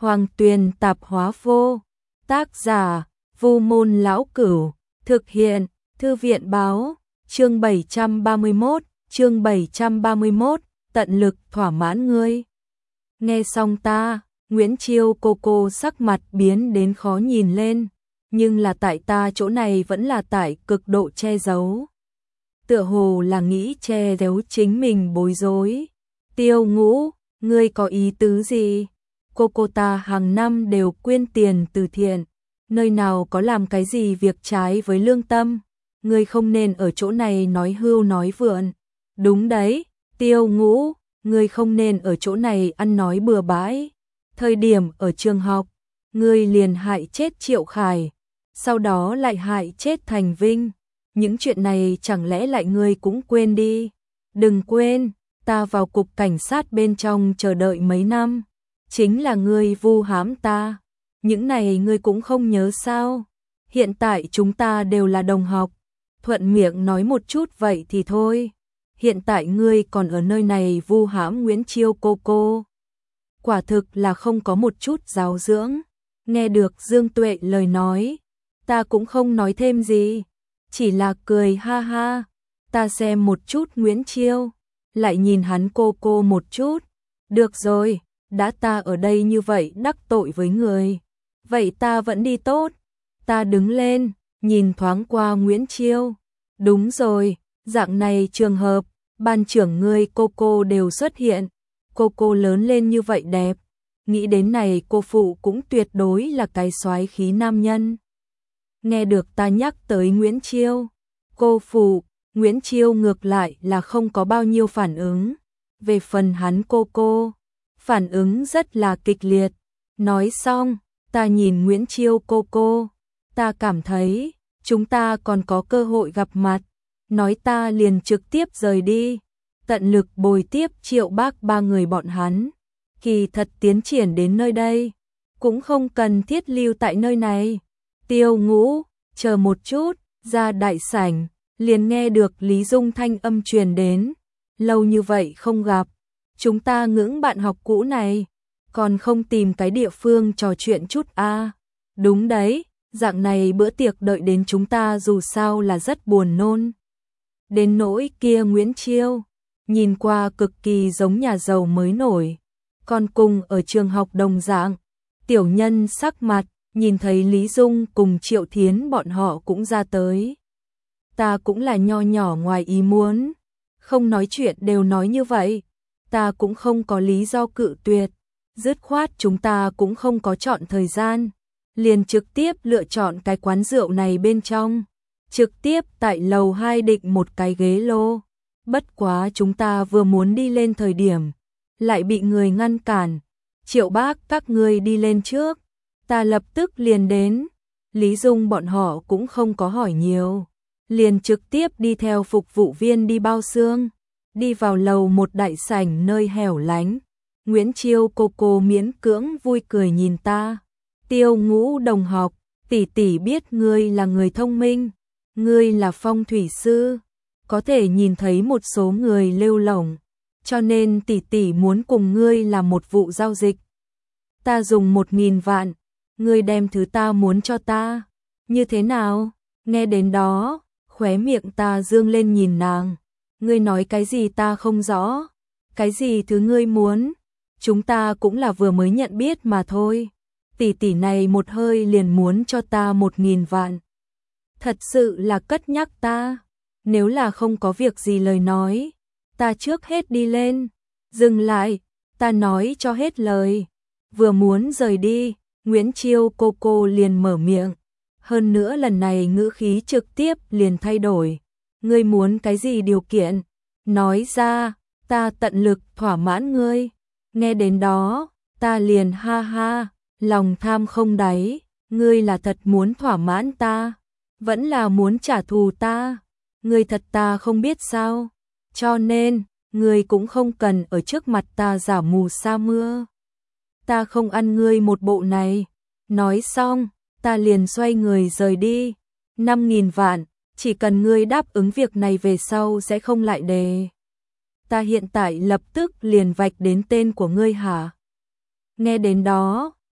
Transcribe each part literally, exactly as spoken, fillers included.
Hoàng Tuyền Tạp Hóa Vô. Tác giả: Vu Môn Lão Cửu. Thực hiện: Thư viện Báo. Chương bảy trăm ba mươi mốt, chương bảy trăm ba mươi mốt, tận lực thỏa mãn ngươi. Nghe xong ta, Nguyễn Chiêu cô cô sắc mặt biến đến khó nhìn lên, nhưng là tại ta chỗ này vẫn là tại cực độ che giấu. Tựa hồ là nghĩ che giấu chính mình bối rối. Tiêu Ngũ, ngươi có ý tứ gì? Cô cô ta hàng năm đều quyên tiền từ thiện, nơi nào có làm cái gì việc trái với lương tâm, ngươi không nên ở chỗ này nói hưu nói vượn. Đúng đấy, Tiêu Ngũ, ngươi không nên ở chỗ này ăn nói bừa bãi. Thời điểm ở trường học, ngươi liền hại chết Triệu Khải, sau đó lại hại chết Thành Vinh. Những chuyện này chẳng lẽ lại ngươi cũng quên đi? Đừng quên, ta vào cục cảnh sát bên trong chờ đợi mấy năm, chính là ngươi vu hãm ta. Những này ngươi cũng không nhớ sao? Hiện tại chúng ta đều là đồng học, thuận miệng nói một chút vậy thì thôi. Hiện tại ngươi còn ở nơi này vu hãm Nguyễn Chiêu cô cô. Quả thực là không có một chút giáo dưỡng. Nghe được Dương Tuệ lời nói, ta cũng không nói thêm gì, chỉ là cười ha ha. Ta xem một chút Nguyễn Chiêu, lại nhìn hắn cô cô một chút. Được rồi, đã ta ở đây như vậy đắc tội với người, vậy ta vẫn đi tốt. Ta đứng lên, nhìn thoáng qua Nguyễn Chiêu. Đúng rồi, dạng này trường hợp, ban trưởng ngươi cô cô đều xuất hiện. Cô cô lớn lên như vậy đẹp, nghĩ đến này cô phụ cũng tuyệt đối là cái soái khí nam nhân. Nghe được ta nhắc tới Nguyễn Chiêu, cô phụ, Nguyễn Chiêu ngược lại là không có bao nhiêu phản ứng. Về phần hắn cô cô, phản ứng rất là kịch liệt. Nói xong, ta nhìn Nguyễn Chiêu cô cô, ta cảm thấy chúng ta còn có cơ hội gặp mặt, nói ta liền trực tiếp rời đi, tận lực bồi tiếp Triệu Bác ba người bọn hắn. Kỳ thật tiến triển đến nơi đây, cũng không cần thiết lưu tại nơi này. Tiêu Ngũ, chờ một chút. Ra đại sảnh, liền nghe được Lý Dung thanh âm truyền đến. Lâu như vậy không gặp, chúng ta ngưỡng bạn học cũ này, còn không tìm cái địa phương trò chuyện chút a? À? Đúng đấy, dạng này bữa tiệc đợi đến chúng ta dù sao là rất buồn nôn. Đến nỗi kia Nguyễn Chiêu, nhìn qua cực kỳ giống nhà giàu mới nổi, còn cùng ở trường học đồng dạng. Tiểu nhân sắc mặt, nhìn thấy Lý Dung cùng Triệu Thiến bọn họ cũng ra tới. Ta cũng là nho nhỏ ngoài ý muốn, không nói chuyện đều nói như vậy, ta cũng không có lý do cự tuyệt. Dứt khoát chúng ta cũng không có chọn thời gian, liền trực tiếp lựa chọn cái quán rượu này bên trong, trực tiếp tại lầu hai định một cái ghế lô. Bất quá chúng ta vừa muốn đi lên thời điểm, lại bị người ngăn cản. Triệu Bác các ngươi đi lên trước, ta lập tức liền đến. Lý Dung bọn họ cũng không có hỏi nhiều, liền trực tiếp đi theo phục vụ viên đi bao xương, đi vào lầu một đại sảnh nơi hẻo lánh. Nguyễn Chiêu cô cô miễn cưỡng vui cười nhìn ta. Tiêu Ngũ đồng học, tỷ tỷ biết ngươi là người thông minh, ngươi là phong thủy sư, có thể nhìn thấy một số người lêu lổng, cho nên tỷ tỷ muốn cùng ngươi làm một vụ giao dịch. Ta dùng một nghìn vạn, ngươi đem thứ ta muốn cho ta, như thế nào? Nghe đến đó, khóe miệng ta dương lên nhìn nàng. Ngươi nói cái gì ta không rõ, cái gì thứ ngươi muốn? Chúng ta cũng là vừa mới nhận biết mà thôi. Tỷ tỷ này một hơi liền muốn cho ta một nghìn vạn. Thật sự là cất nhắc ta. Nếu là không có việc gì lời nói, ta trước hết đi lên. Dừng lại, ta nói cho hết lời. Vừa muốn rời đi, Nguyễn Chiêu cô cô liền mở miệng. Hơn nữa lần này ngữ khí trực tiếp liền thay đổi. Ngươi muốn cái gì điều kiện? Nói ra, ta tận lực thỏa mãn ngươi. Nghe đến đó, ta liền ha ha, lòng tham không đáy. Ngươi là thật muốn thỏa mãn ta, vẫn là muốn trả thù ta? Ngươi thật ta không biết sao? Cho nên, ngươi cũng không cần ở trước mặt ta giả mù sa mưa. Ta không ăn ngươi một bộ này. Nói xong, ta liền xoay người rời đi. Năm nghìn vạn, chỉ cần ngươi đáp ứng việc này về sau sẽ không lại đề. Ta hiện tại lập tức liền vạch đến tên của ngươi hả? Nghe đến đó,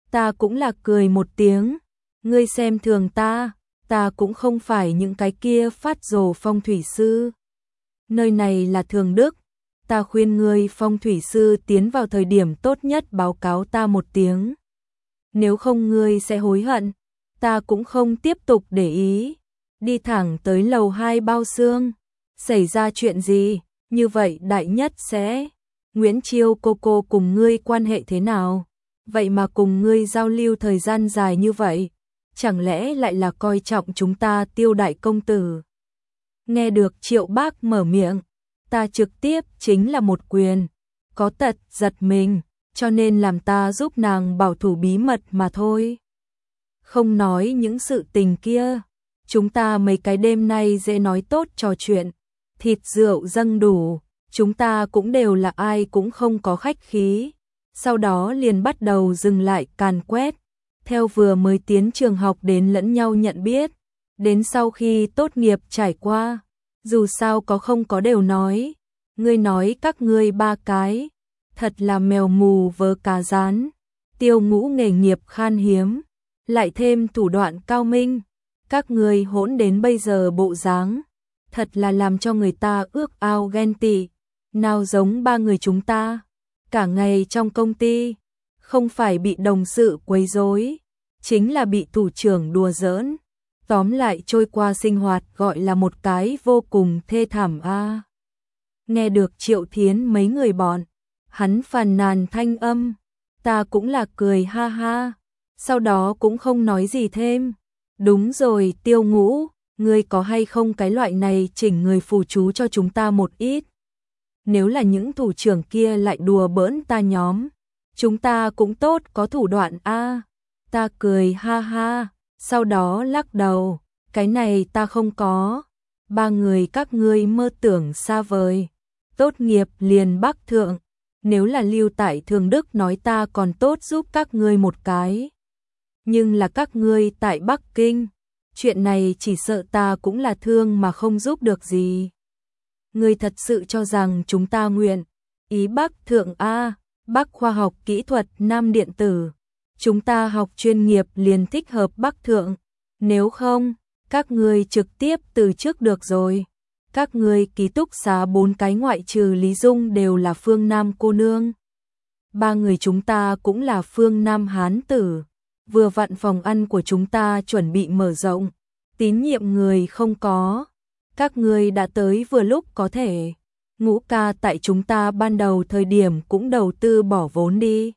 Ta cũng là cười một tiếng, ngươi xem thường ta, ta cũng không phải những cái kia phát rồ phong thủy sư. Nơi này là Thường Đức, ta khuyên ngươi phong thủy sư tiến vào thời điểm tốt nhất báo cáo ta một tiếng. Nếu không ngươi sẽ hối hận, ta cũng không tiếp tục để ý. Đi thẳng tới lầu hai bao xương, xảy ra chuyện gì, như vậy đại nhất sẽ. Nguyễn Chiêu cô cô cùng ngươi quan hệ thế nào? Vậy mà cùng ngươi giao lưu thời gian dài như vậy, chẳng lẽ lại là coi trọng chúng ta Tiêu đại công tử? Nghe được Triệu Bác mở miệng, ta trực tiếp chính là một quyền, có tật giật mình, cho nên làm ta giúp nàng bảo thủ bí mật mà thôi. Không nói những sự tình kia, chúng ta mấy cái đêm nay dễ nói tốt trò chuyện, thịt rượu dâng đủ, chúng ta cũng đều là ai cũng không có khách khí. Sau đó liền bắt đầu dừng lại càn quét, theo vừa mới tiến trường học đến lẫn nhau nhận biết, đến sau khi tốt nghiệp trải qua, dù sao có không có đều nói, ngươi nói các ngươi ba cái, thật là mèo mù vớ cá rán, Tiêu Ngũ nghề nghiệp khan hiếm, lại thêm thủ đoạn cao minh, các ngươi hỗn đến bây giờ bộ dáng, thật là làm cho người ta ước ao ghen tị, nào giống ba người chúng ta. Cả ngày trong công ty, không phải bị đồng sự quấy rối, chính là bị thủ trưởng đùa giỡn. Tóm lại trôi qua sinh hoạt gọi là một cái vô cùng thê thảm a. À. Nghe được Triệu Thiến mấy người bọn, hắn phàn nàn thanh âm, ta cũng là cười ha ha, sau đó cũng không nói gì thêm. Đúng rồi Tiêu Ngũ, ngươi có hay không cái loại này chỉnh người phù chú cho chúng ta một ít? Nếu là những thủ trưởng kia lại đùa bỡn ta nhóm, chúng ta cũng tốt có thủ đoạn a. À. Ta cười ha ha, sau đó lắc đầu, cái này ta không có. Ba người các ngươi mơ tưởng xa vời, tốt nghiệp liền Bắc thượng, nếu là lưu tại Thường Đức nói ta còn tốt giúp các ngươi một cái. Nhưng là các ngươi tại Bắc Kinh, chuyện này chỉ sợ ta cũng là thương mà không giúp được gì. Ngươi thật sự cho rằng chúng ta nguyện ý Bắc thượng a? Bắc khoa học kỹ thuật Nam điện tử, chúng ta học chuyên nghiệp liền thích hợp Bắc thượng, nếu không, các ngươi trực tiếp từ trước được rồi. Các ngươi ký túc xá bốn cái ngoại trừ Lý Dung đều là phương Nam cô nương. Ba người chúng ta cũng là phương Nam hán tử, vừa vặn phòng ăn của chúng ta chuẩn bị mở rộng, tín nhiệm người không có. Các ngươi đã tới vừa lúc có thể. Ngũ ca tại chúng ta ban đầu thời điểm cũng đầu tư bỏ vốn đi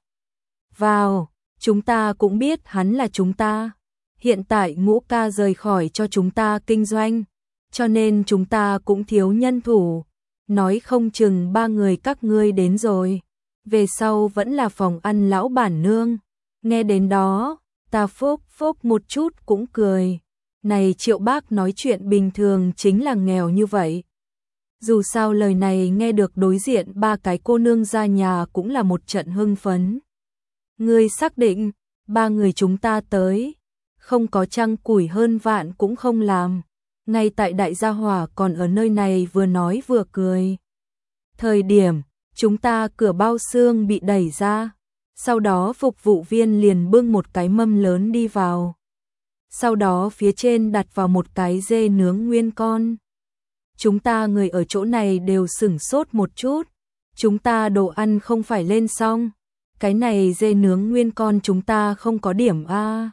vào, chúng ta cũng biết hắn là chúng ta. Hiện tại Ngũ ca rời khỏi cho chúng ta kinh doanh, cho nên chúng ta cũng thiếu nhân thủ. Nói không chừng ba người các ngươi đến rồi, về sau vẫn là phòng ăn lão bản nương. Nghe đến đó, ta phốc phốc một chút cũng cười. Này Triệu Bác nói chuyện bình thường chính là nghèo như vậy. Dù sao lời này nghe được đối diện ba cái cô nương ra nhà cũng là một trận hưng phấn. Ngươi xác định, ba người chúng ta tới, không có trăng củi hơn vạn cũng không làm. Ngay tại đại gia hỏa còn ở nơi này vừa nói vừa cười. Thời điểm, chúng ta cửa bao xương bị đẩy ra, sau đó phục vụ viên liền bưng một cái mâm lớn đi vào. Sau đó phía trên đặt vào một cái dê nướng nguyên con. Chúng ta người ở chỗ này đều sửng sốt một chút. Chúng ta đồ ăn không phải lên xong. Cái này dê nướng nguyên con chúng ta không có điểm a.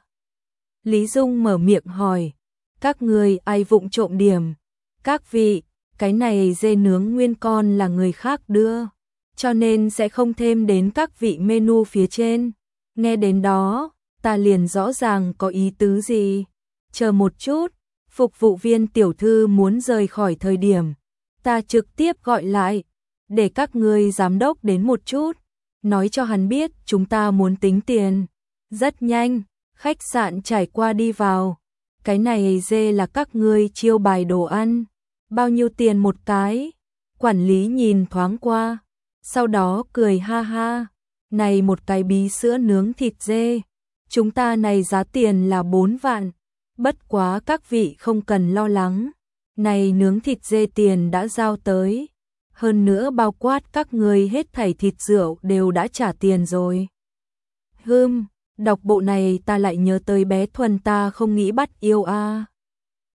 Lý Dung mở miệng hỏi, các người ai vụng trộm điểm? Các vị, cái này dê nướng nguyên con là người khác đưa, cho nên sẽ không thêm đến các vị menu phía trên. Nghe đến đó, ta liền rõ ràng có ý tứ gì. Chờ một chút, phục vụ viên tiểu thư muốn rời khỏi thời điểm, ta trực tiếp gọi lại, để các ngươi giám đốc đến một chút, nói cho hắn biết chúng ta muốn tính tiền. Rất nhanh, khách sạn trải qua đi vào, cái này dê là các ngươi chiêu bài đồ ăn, bao nhiêu tiền một cái? Quản lý nhìn thoáng qua, sau đó cười ha ha, này một cái bí sữa nướng thịt dê, chúng ta này giá tiền là bốn vạn, bất quá các vị không cần lo lắng, này nướng thịt dê tiền đã giao tới, hơn nữa bao quát các người hết thảy thịt rượu đều đã trả tiền rồi. Hừm, Đọc bộ này ta lại nhớ tới bé Thuần, ta không nghĩ bắt yêu a.